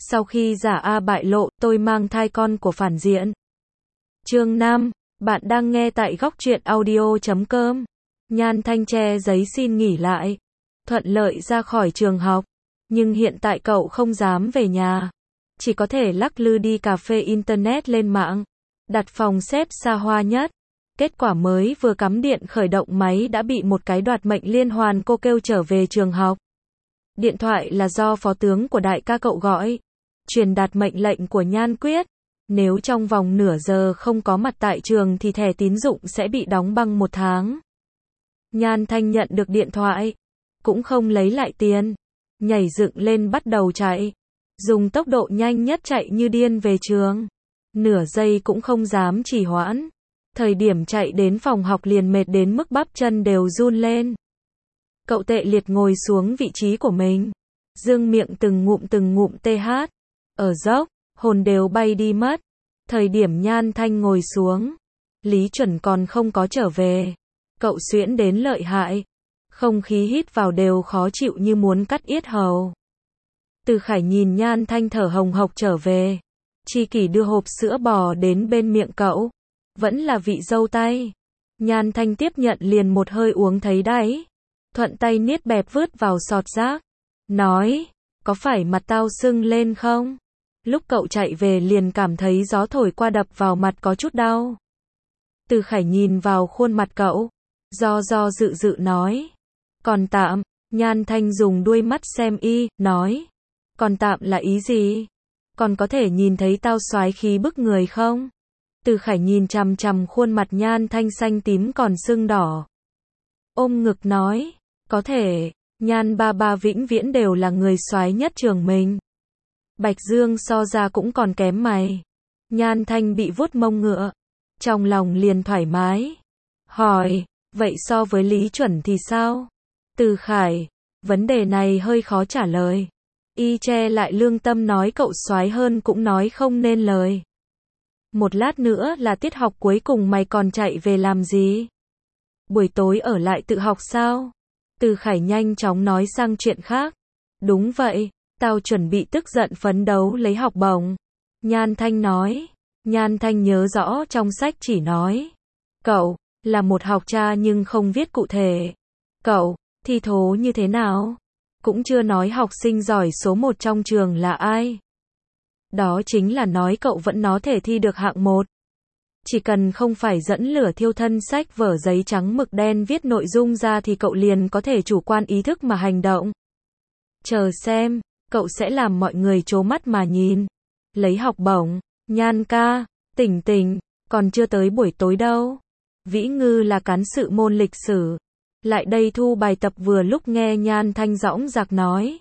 Sau khi giả A bại lộ, tôi mang thai con của phản diện. Chương 5, bạn đang nghe tại góc truyện audio.com. Nhan Thanh che giấy xin nghỉ lại. Thuận lợi ra khỏi trường học. Nhưng hiện tại cậu không dám về nhà. Chỉ có thể lắc lư đi cà phê internet lên mạng. Đặt phòng xếp xa hoa nhất. Kết quả mới vừa cắm điện khởi động máy đã bị một cái đoạt mệnh liên hoàn cô kêu trở về trường học. Điện thoại là do phó tướng của đại ca cậu gọi. Truyền đạt mệnh lệnh của Nhan Quyết. Nếu trong vòng nửa giờ không có mặt tại trường thì thẻ tín dụng sẽ bị đóng băng 1 tháng. Nhan Thanh nhận được điện thoại. Cũng không lấy lại tiền. Nhảy dựng lên bắt đầu chạy. Dùng tốc độ nhanh nhất chạy như điên về trường. Nửa giây cũng không dám trì hoãn. Thời điểm chạy đến phòng học liền mệt đến mức bắp chân đều run lên. Cậu tệ liệt ngồi xuống vị trí của mình. Dương miệng từng ngụm TH. Ở dốc, hồn đều bay đi mất. Thời điểm Nhan Thanh ngồi xuống. Lý Chuẩn còn không có trở về. Cậu xuyễn đến lợi hại. Không khí hít vào đều khó chịu như muốn cắt yết hầu. Từ Khải nhìn Nhan Thanh thở hồng hộc trở về. Chi Kỷ đưa hộp sữa bò đến bên miệng cậu. Vẫn là vị dâu tay. Nhan Thanh tiếp nhận liền một hơi uống thấy đáy. Thuận tay niết bẹp vứt vào sọt rác. Nói, có phải mặt tao sưng lên không? Lúc cậu chạy về liền cảm thấy gió thổi qua đập vào mặt có chút đau. Từ Khải nhìn vào khuôn mặt cậu. Do dự nói. Còn tạm, Nhan Thanh dùng đuôi mắt xem y, nói. Còn tạm là ý gì? Còn có thể nhìn thấy tao soái khí bức người không? Từ Khải nhìn chằm chằm khuôn mặt Nhan Thanh xanh tím còn sưng đỏ. Ôm ngực nói. Có thể, Nhan ba vĩnh viễn đều là người soái nhất trường mình. Bạch Dương so ra cũng còn kém mày. Nhan Thanh bị vuốt mông ngựa. Trong lòng liền thoải mái. Hỏi, vậy so với Lý Chuẩn thì sao? Từ Khải, vấn đề này hơi khó trả lời. Y che lại lương tâm nói cậu soái hơn cũng nói không nên lời. Một lát nữa là tiết học cuối cùng mày còn chạy về làm gì? Buổi tối ở lại tự học sao? Từ Khải nhanh chóng nói sang chuyện khác. Đúng vậy, tao chuẩn bị tức giận phấn đấu lấy học bổng. Nhan Thanh nói. Nhan Thanh nhớ rõ trong sách chỉ nói. Cậu, là một học cha nhưng không viết cụ thể. Cậu, thi thố như thế nào? Cũng chưa nói học sinh giỏi số 1 trong trường là ai. Đó chính là nói cậu vẫn có thể thi được hạng 1. Chỉ cần không phải dẫn lửa thiêu thân sách vở giấy trắng mực đen viết nội dung ra thì cậu liền có thể chủ quan ý thức mà hành động. Chờ xem, cậu sẽ làm mọi người trố mắt mà nhìn. Lấy học bổng, Nhan ca, tỉnh, còn chưa tới buổi tối đâu. Vĩ Ngư là cán sự môn lịch sử. Lại đây thu bài tập vừa lúc nghe Nhan Thanh dõng dạc nói.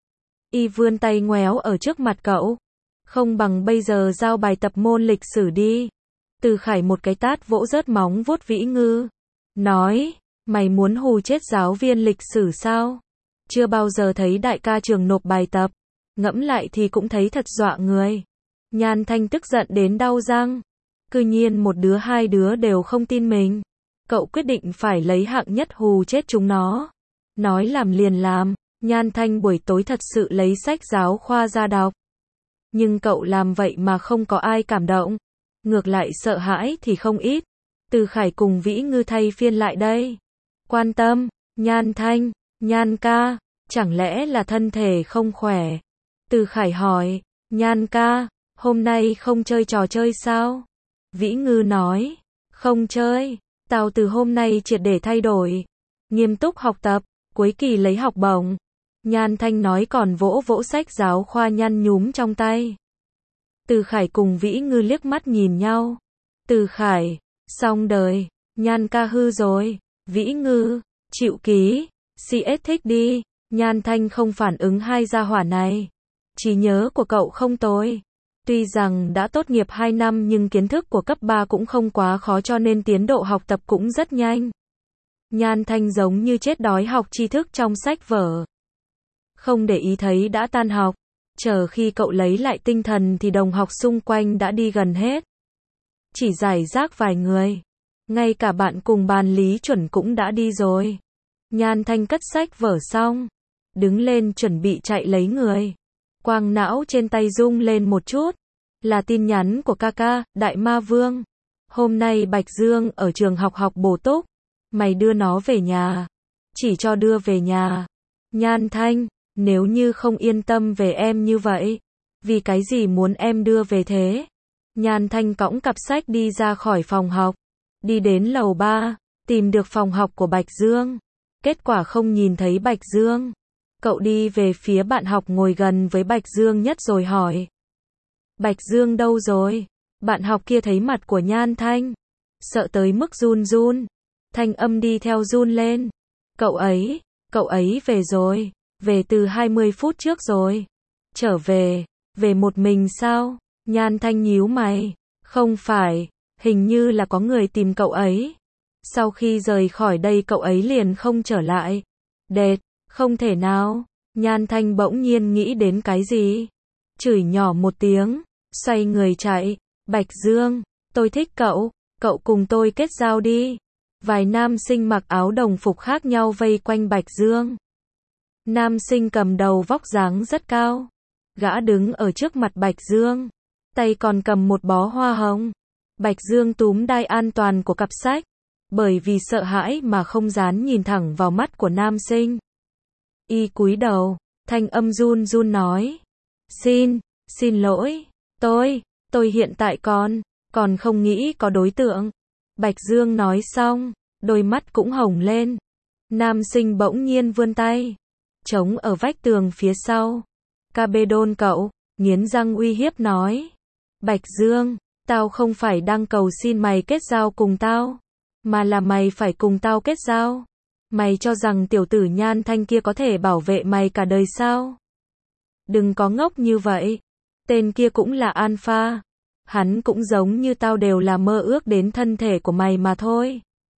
Y vươn tay ngoéo ở trước mặt cậu. Không bằng bây giờ giao bài tập môn lịch sử đi. Từ Khải một cái tát vỗ rớt móng vuốt Vĩ Ngư. Nói, mày muốn hù chết giáo viên lịch sử sao? Chưa bao giờ thấy đại ca trường nộp bài tập. Ngẫm lại thì cũng thấy thật dọa người. Nhan Thanh tức giận đến đau răng. Cư nhiên một đứa hai đứa đều không tin mình. Cậu quyết định phải lấy hạng nhất hù chết chúng nó. Nói làm liền làm. Nhan Thanh buổi tối thật sự lấy sách giáo khoa ra đọc. Nhưng cậu làm vậy mà không có ai cảm động. Ngược lại sợ hãi thì không ít. Từ Khải cùng Vĩ Ngư thay phiên lại đây. Quan tâm, Nhan Thanh, Nhan ca, chẳng lẽ là thân thể không khỏe? Từ Khải hỏi, Nhan ca, hôm nay không chơi trò chơi sao? Vĩ Ngư nói, không chơi, tao từ hôm nay triệt để thay đổi. Nghiêm túc học tập, cuối kỳ lấy học bổng. Nhan Thanh nói còn vỗ sách giáo khoa nhăn nhúm trong tay. Từ Khải cùng Vĩ Ngư liếc mắt nhìn nhau. Từ Khải, xong đời, Nhan ca hư rồi. Vĩ Ngư, chịu ký, CS thích đi. Nhan Thanh không phản ứng hai gia hỏa này. Trí nhớ của cậu không tồi. Tuy rằng đã tốt nghiệp 2 năm nhưng kiến thức của cấp 3 cũng không quá khó cho nên tiến độ học tập cũng rất nhanh. Nhan Thanh giống như chết đói học tri thức trong sách vở. Không để ý thấy đã tan học. Chờ khi cậu lấy lại tinh thần thì đồng học xung quanh đã đi gần hết. Chỉ rải rác vài người. Ngay cả bạn cùng bàn Lý Chuẩn cũng đã đi rồi. Nhan Thanh cất sách vở xong. Đứng lên chuẩn bị chạy lấy người. Quang não trên tay rung lên một chút. Là tin nhắn của ca ca, Đại Ma Vương. Hôm nay Bạch Dương ở trường học học bổ túc. Mày đưa nó về nhà. Chỉ cho đưa về nhà. Nhan Thanh, nếu như không yên tâm về em như vậy, vì cái gì muốn em đưa về thế? Nhan Thanh cõng cặp sách đi ra khỏi phòng học. Đi đến lầu 3, tìm được phòng học của Bạch Dương. Kết quả không nhìn thấy Bạch Dương. Cậu đi về phía bạn học ngồi gần với Bạch Dương nhất rồi hỏi. Bạch Dương đâu rồi? Bạn học kia thấy mặt của Nhan Thanh. Sợ tới mức run run. Thanh âm đi theo run lên. Cậu ấy về rồi. Về từ 20 phút trước rồi. Trở về một mình sao? Nhan Thanh nhíu mày. Không phải, hình như là có người tìm cậu ấy. Sau khi rời khỏi đây cậu ấy liền không trở lại. Đệt, không thể nào. Nhan Thanh bỗng nhiên nghĩ đến cái gì. Chửi nhỏ một tiếng, xoay người chạy. Bạch Dương, tôi thích cậu, cậu cùng tôi kết giao đi. Vài nam sinh mặc áo đồng phục khác nhau vây quanh Bạch Dương. Nam sinh cầm đầu vóc dáng rất cao. Gã đứng ở trước mặt Bạch Dương. Tay còn cầm một bó hoa hồng. Bạch Dương túm đai an toàn của cặp sách. Bởi vì sợ hãi mà không dám nhìn thẳng vào mắt của nam sinh. Y cúi đầu, thanh âm run run nói. Xin lỗi, tôi hiện tại còn không nghĩ có đối tượng. Bạch Dương nói xong, đôi mắt cũng hồng lên. Nam sinh bỗng nhiên vươn tay. Chống ở vách tường phía sau. Cabedon cậu, nghiến răng uy hiếp nói. Bạch Dương, tao không phải đang cầu xin mày kết giao cùng tao. Mà là mày phải cùng tao kết giao. Mày cho rằng tiểu tử Nhan Thanh kia có thể bảo vệ mày cả đời sao? Đừng có ngốc như vậy. Tên kia cũng là alpha. Hắn cũng giống như tao đều là mơ ước đến thân thể của mày mà thôi.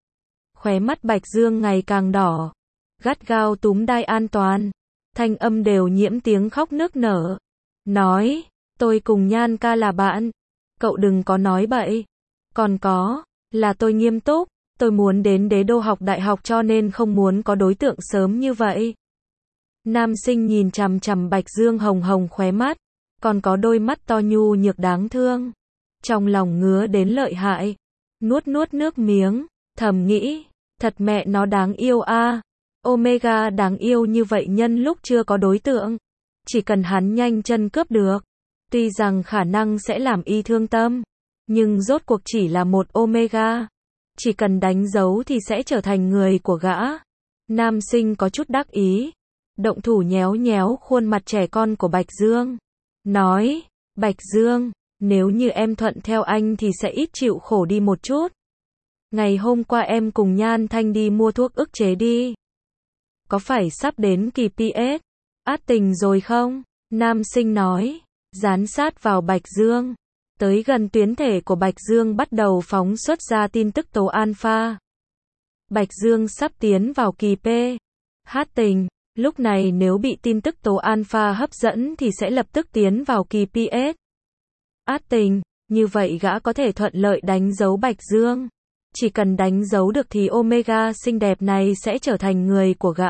Khóe mắt Bạch Dương ngày càng đỏ. Gắt gao túm đai an toàn. Thanh âm đều nhiễm tiếng khóc nức nở. Nói, tôi cùng Nhan ca là bạn. Cậu đừng có nói bậy. Còn có, là tôi nghiêm túc. Tôi muốn đến Đế Đô học đại học cho nên không muốn có đối tượng sớm như vậy. Nam sinh nhìn chằm chằm Bạch Dương hồng hồng khóe mắt. Còn có đôi mắt to nhu nhược đáng thương. Trong lòng ngứa đến lợi hại. Nuốt nước miếng. Thầm nghĩ, thật mẹ nó đáng yêu a. Omega đáng yêu như vậy nhân lúc chưa có đối tượng. Chỉ cần hắn nhanh chân cướp được. Tuy rằng khả năng sẽ làm y thương tâm. Nhưng rốt cuộc chỉ là một Omega. Chỉ cần đánh dấu thì sẽ trở thành người của gã. Nam sinh có chút đắc ý. Động thủ nhéo nhéo khuôn mặt trẻ con của Bạch Dương. Nói, Bạch Dương, nếu như em thuận theo anh thì sẽ ít chịu khổ đi một chút. Ngày hôm qua em cùng Nhan Thanh đi mua thuốc ức chế đi. Có phải sắp đến kỳ PS? Át tình rồi không? Nam sinh nói, dán sát vào Bạch Dương. Tới gần tuyến thể của Bạch Dương bắt đầu phóng xuất ra tin tức tố alpha. Bạch Dương sắp tiến vào kỳ P. Hát tình, lúc này nếu bị tin tức tố alpha hấp dẫn thì sẽ lập tức tiến vào kỳ PS. Át tình, như vậy gã có thể thuận lợi đánh dấu Bạch Dương. Chỉ cần đánh dấu được thì Omega xinh đẹp này sẽ trở thành người của gã.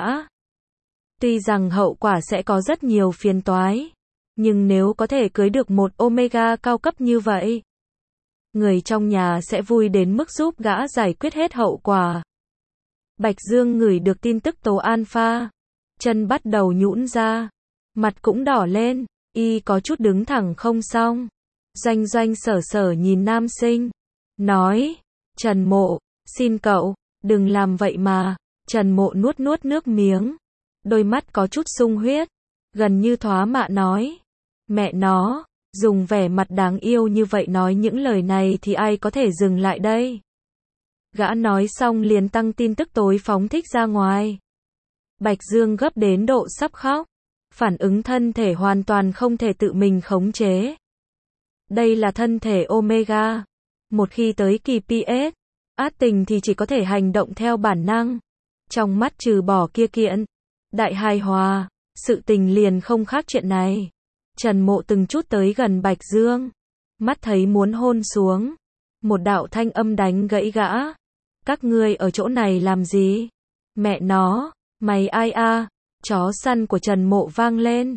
Tuy rằng hậu quả sẽ có rất nhiều phiền toái. Nhưng nếu có thể cưới được một Omega cao cấp như vậy, người trong nhà sẽ vui đến mức giúp gã giải quyết hết hậu quả. Bạch Dương ngửi được tin tức tố alpha. Chân bắt đầu nhũn ra. Mặt cũng đỏ lên. Y có chút đứng thẳng không xong. Doanh sở nhìn nam sinh. Nói, Trần Mộ, xin cậu, đừng làm vậy mà. Trần Mộ nuốt nước miếng. Đôi mắt có chút sung huyết. Gần như thóa mạ nói. Mẹ nó, dùng vẻ mặt đáng yêu như vậy nói những lời này thì ai có thể dừng lại đây. Gã nói xong liền tăng tin tức tối phóng thích ra ngoài. Bạch Dương gấp đến độ sắp khóc. Phản ứng thân thể hoàn toàn không thể tự mình khống chế. Đây là thân thể Omega. Một khi tới kỳ PS, át tình thì chỉ có thể hành động theo bản năng. Trong mắt trừ bỏ kia kiện đại hài hòa, sự tình liền không khác chuyện này. Trần Mộ từng chút tới gần Bạch Dương. Mắt thấy muốn hôn xuống. Một đạo thanh âm đánh gãy gã. Các ngươi ở chỗ này làm gì? Mẹ nó, mày ai a? Chó săn của Trần Mộ vang lên.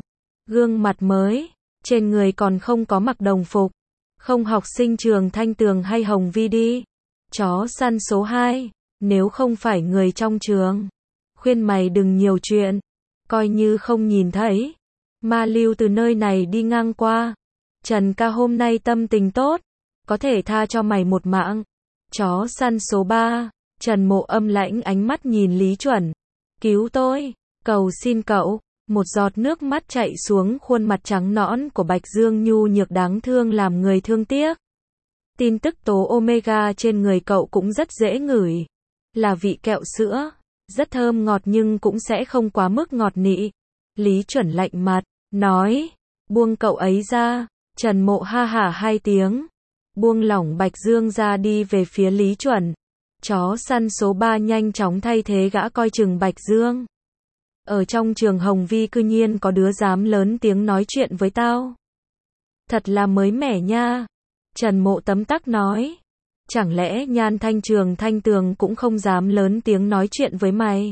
gương mặt mới, trên người còn không có mặc đồng phục, không học sinh trường Thanh Tường hay Hồng Vi đi. Chó săn số 2, nếu không phải người trong trường, khuyên mày đừng nhiều chuyện, coi như không nhìn thấy. Ma Lưu từ nơi này đi ngang qua. Trần ca hôm nay tâm tình tốt, có thể tha cho mày một mạng. Chó săn số 3, Trần Mộ âm lãnh ánh mắt nhìn Lý Chuẩn. Cứu tôi, cầu xin cậu. Một giọt nước mắt chạy xuống khuôn mặt trắng nõn của Bạch Dương nhu nhược đáng thương làm người thương tiếc. Tin tức tố omega trên người cậu cũng rất dễ ngửi. Là vị kẹo sữa, rất thơm ngọt nhưng cũng sẽ không quá mức ngọt nị. Lý Chuẩn lạnh mặt, nói, buông cậu ấy ra. Trần Mộ ha hả 2 tiếng, buông lỏng Bạch Dương ra đi về phía Lý Chuẩn. Chó săn số 3 nhanh chóng thay thế gã coi chừng Bạch Dương. Ở trong trường Hồng Vi cư nhiên có đứa dám lớn tiếng nói chuyện với tao. Thật là mới mẻ nha. Trần Mộ tấm tắc nói. Chẳng lẽ Nhan Thanh trường Thanh Tường cũng không dám lớn tiếng nói chuyện với mày?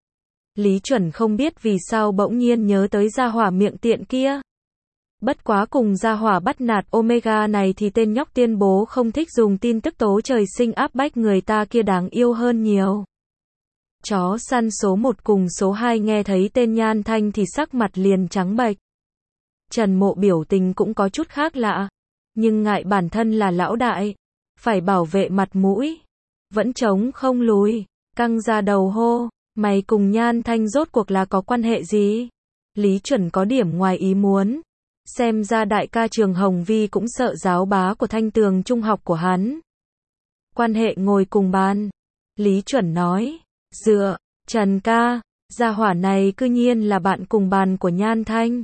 Lý Chuẩn không biết vì sao bỗng nhiên nhớ tới gia hỏa miệng tiện kia. Bất quá cùng gia hỏa bắt nạt omega này thì tên nhóc tuyên bố không thích dùng tin tức tố trời sinh áp bách người ta kia đáng yêu hơn nhiều. Chó săn số 1 cùng số 2 nghe thấy tên Nhan Thanh thì sắc mặt liền trắng bệch. Trần Mộ biểu tình cũng có chút khác lạ, nhưng ngại bản thân là lão đại, phải bảo vệ mặt mũi, vẫn chống không lùi, căng ra đầu hô, mày cùng Nhan Thanh rốt cuộc là có quan hệ gì? Lý Chuẩn có điểm ngoài ý muốn, xem ra đại ca trường Hồng Vi cũng sợ giáo bá của Thanh Tường trung học của hắn. Quan hệ ngồi cùng bàn, Lý Chuẩn nói, dựa, Trần ca, gia hỏa này cư nhiên là bạn cùng bàn của Nhan Thanh.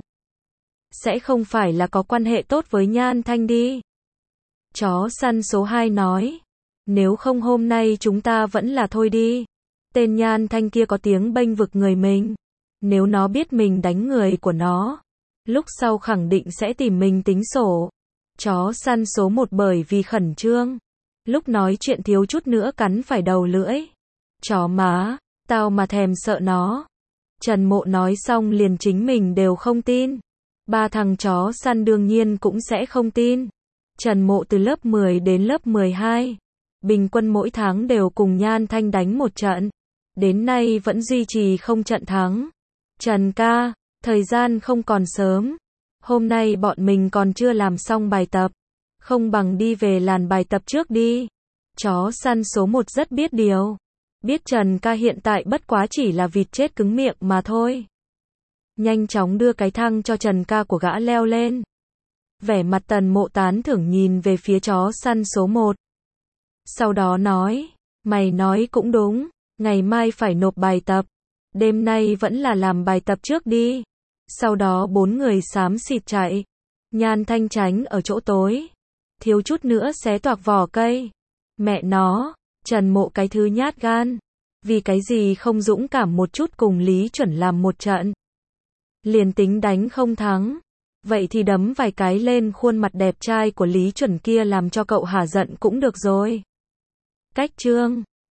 Sẽ không phải là có quan hệ tốt với Nhan Thanh đi. Chó săn số 2 nói, nếu không hôm nay chúng ta vẫn là thôi đi. Tên Nhan Thanh kia có tiếng bênh vực người mình. Nếu nó biết mình đánh người của nó, lúc sau khẳng định sẽ tìm mình tính sổ. Chó săn số 1 bởi vì khẩn trương, lúc nói chuyện thiếu chút nữa cắn phải đầu lưỡi. Chó má, tao mà thèm sợ nó. Trần Mộ nói xong liền chính mình đều không tin. 3 thằng chó săn đương nhiên cũng sẽ không tin. Trần Mộ từ lớp 10 đến lớp 12, bình quân mỗi tháng đều cùng Nhan Thanh đánh một trận. Đến nay vẫn duy trì không trận thắng. Trần ca, thời gian không còn sớm. Hôm nay bọn mình còn chưa làm xong bài tập. Không bằng đi về làn bài tập trước đi. Chó săn số 1 rất biết điều. Biết Trần ca hiện tại bất quá chỉ là vịt chết cứng miệng mà thôi. Nhanh chóng đưa cái thang cho Trần ca của gã leo lên. Vẻ mặt Tần Mộ tán thưởng nhìn về phía chó săn số 1. Sau đó nói, mày nói cũng đúng, ngày mai phải nộp bài tập. Đêm nay vẫn là làm bài tập trước đi. Sau đó 4 người xám xịt chạy. Nhan Thanh tránh ở chỗ tối. Thiếu chút nữa xé toạc vỏ cây. Mẹ nó, Trần Mộ cái thứ nhát gan. Vì cái gì không dũng cảm một chút cùng Lý Chuẩn làm một trận. Liền tính đánh không thắng. Vậy thì đấm vài cái lên khuôn mặt đẹp trai của Lý Chuẩn kia làm cho cậu hả giận cũng được rồi. Cách chương